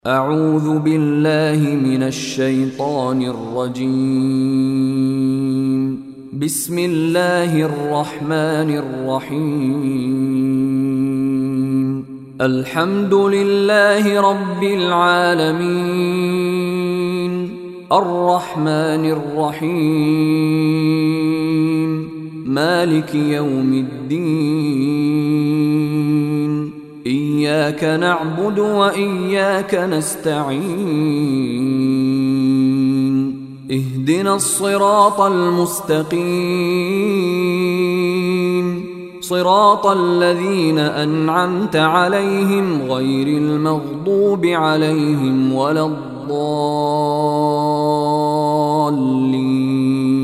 أعوذ بالله من الشيطان الرجيم. بسم الله الرحمن الرحيم. الحمد لله رب العالمين، الرحمن الرحيم، مالك يوم الدين. إياك نعبد وإياك نستعين. اهدنا الصراط المستقيم، صراط الذين أنعمت عليهم غير المغضوب عليهم ولا الضالين.